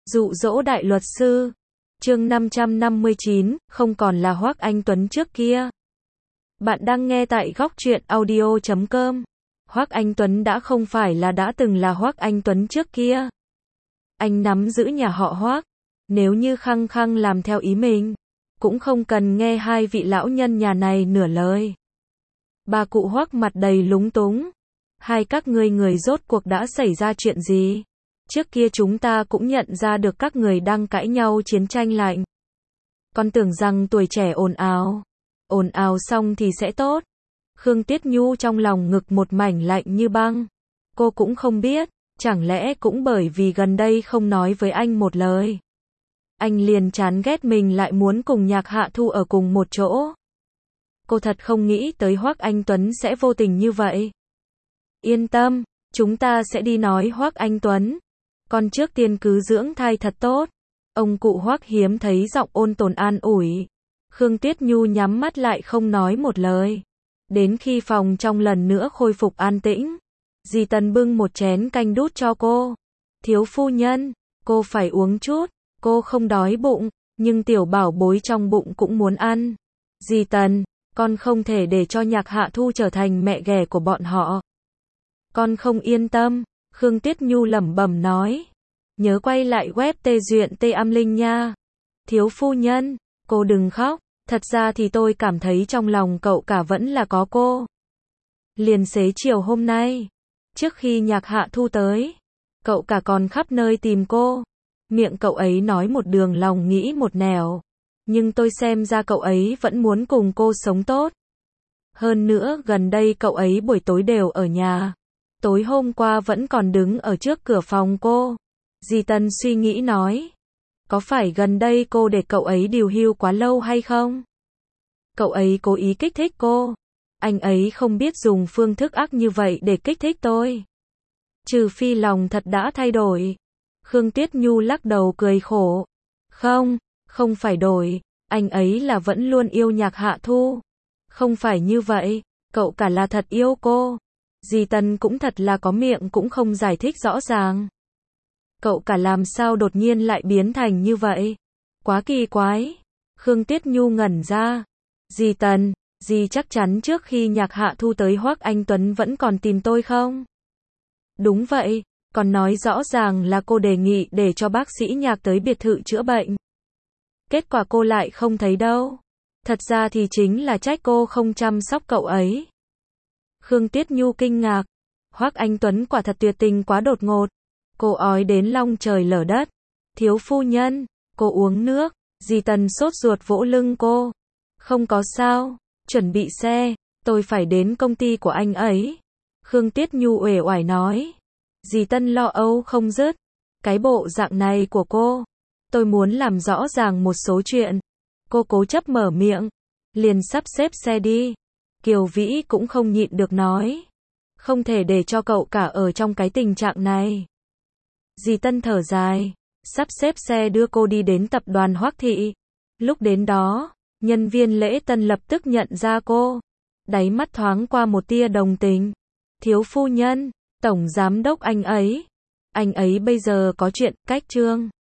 Dụ dỗ đại luật sư. Chương 559, không còn là Hoắc Anh Tuấn trước kia. Bạn đang nghe tại góc truyện audio.com. Hoắc Anh Tuấn đã không phải là đã từng là Hoắc Anh Tuấn trước kia. Anh nắm giữ nhà họ Hoắc, nếu như khăng khăng làm theo ý mình, cũng không cần nghe hai vị lão nhân nhà này nửa lời. Bà cụ Hoắc mặt đầy lúng túng. Hai các người rốt cuộc đã xảy ra chuyện gì? Trước kia chúng ta cũng nhận ra được các người đang cãi nhau chiến tranh lạnh. Con tưởng rằng tuổi trẻ ồn ào xong thì sẽ tốt. Khương Tiết Nhu trong lòng ngực một mảnh lạnh như băng. Cô cũng không biết, chẳng lẽ cũng bởi vì gần đây không nói với anh một lời, anh liền chán ghét mình lại muốn cùng Nhạc Hạ Thu ở cùng một chỗ. Cô thật không nghĩ tới Hoắc Anh Tuấn sẽ vô tình như vậy. Yên tâm, chúng ta sẽ đi nói Hoắc Anh Tuấn. Con trước tiên cứ dưỡng thai thật tốt. Ông cụ Hoắc hiếm thấy giọng ôn tồn an ủi. Khương Tiết Nhu nhắm mắt lại không nói một lời. Đến khi phòng trong lần nữa khôi phục an tĩnh, dì Tần bưng một chén canh đút cho cô. Thiếu phu nhân, cô phải uống chút. Cô không đói bụng, nhưng tiểu bảo bối trong bụng cũng muốn ăn. Dì Tần, con không thể để cho Nhạc Hạ Thu trở thành mẹ ghẻ của bọn họ. Con không yên tâm, Khương Tiết Nhu lẩm bẩm nói. Nhớ quay lại web tê duyện tê âm linh nha. Thiếu phu nhân, cô đừng khóc, thật ra thì tôi cảm thấy trong lòng cậu cả vẫn là có cô. Liền xế chiều hôm nay, trước khi Nhạc Hạ Thu tới, cậu cả còn khắp nơi tìm cô. Miệng cậu ấy nói một đường lòng nghĩ một nẻo. Nhưng tôi xem ra cậu ấy vẫn muốn cùng cô sống tốt. Hơn nữa gần đây cậu ấy buổi tối đều ở nhà. Tối hôm qua vẫn còn đứng ở trước cửa phòng cô. Dì Tần suy nghĩ nói. Có phải gần đây cô để cậu ấy điều hưu quá lâu hay không? Cậu ấy cố ý kích thích cô. Anh ấy không biết dùng phương thức ác như vậy để kích thích tôi. Trừ phi lòng thật đã thay đổi. Khương Tiết Nhu lắc đầu cười khổ. Không phải đổi. Anh ấy là vẫn luôn yêu Nhạc Hạ Thu. Không phải như vậy, cậu cả là thật yêu cô. Dì Tần cũng thật là có miệng cũng không giải thích rõ ràng. Cậu cả làm sao đột nhiên lại biến thành như vậy? Quá kỳ quái. Khương Tiết Nhu ngẩn ra. Dì Tần, dì chắc chắn trước khi Nhạc Hạ Thu tới Hoắc Anh Tuấn vẫn còn tìm tôi không? Đúng vậy, còn nói rõ ràng là cô đề nghị để cho bác sĩ Nhạc tới biệt thự chữa bệnh. Kết quả cô lại không thấy đâu. Thật ra thì chính là trách cô không chăm sóc cậu ấy. Khương Tiết Nhu kinh ngạc. Hoắc Anh Tuấn quả thật tuyệt tình quá đột ngột. Cô ói đến long trời lở đất. Thiếu phu nhân, cô uống nước. Dì Tần sốt ruột vỗ lưng cô. Không có sao, chuẩn bị xe, tôi phải đến công ty của anh ấy. Khương Tiết Nhu uể oải nói. Dì Tân lo âu không dứt. Cái bộ dạng này của cô, tôi muốn làm rõ ràng một số chuyện. Cô cố chấp mở miệng. Liền sắp xếp xe đi. Kiều Vĩ cũng không nhịn được nói. Không thể để cho cậu cả ở trong cái tình trạng này. Dì Tân thở dài. Sắp xếp xe đưa cô đi đến tập đoàn Hoắc Thị. Lúc đến đó, nhân viên lễ tân lập tức nhận ra cô. Đáy mắt thoáng qua một tia đồng tình. Thiếu phu nhân, tổng giám đốc anh ấy bây giờ có chuyện cách trương.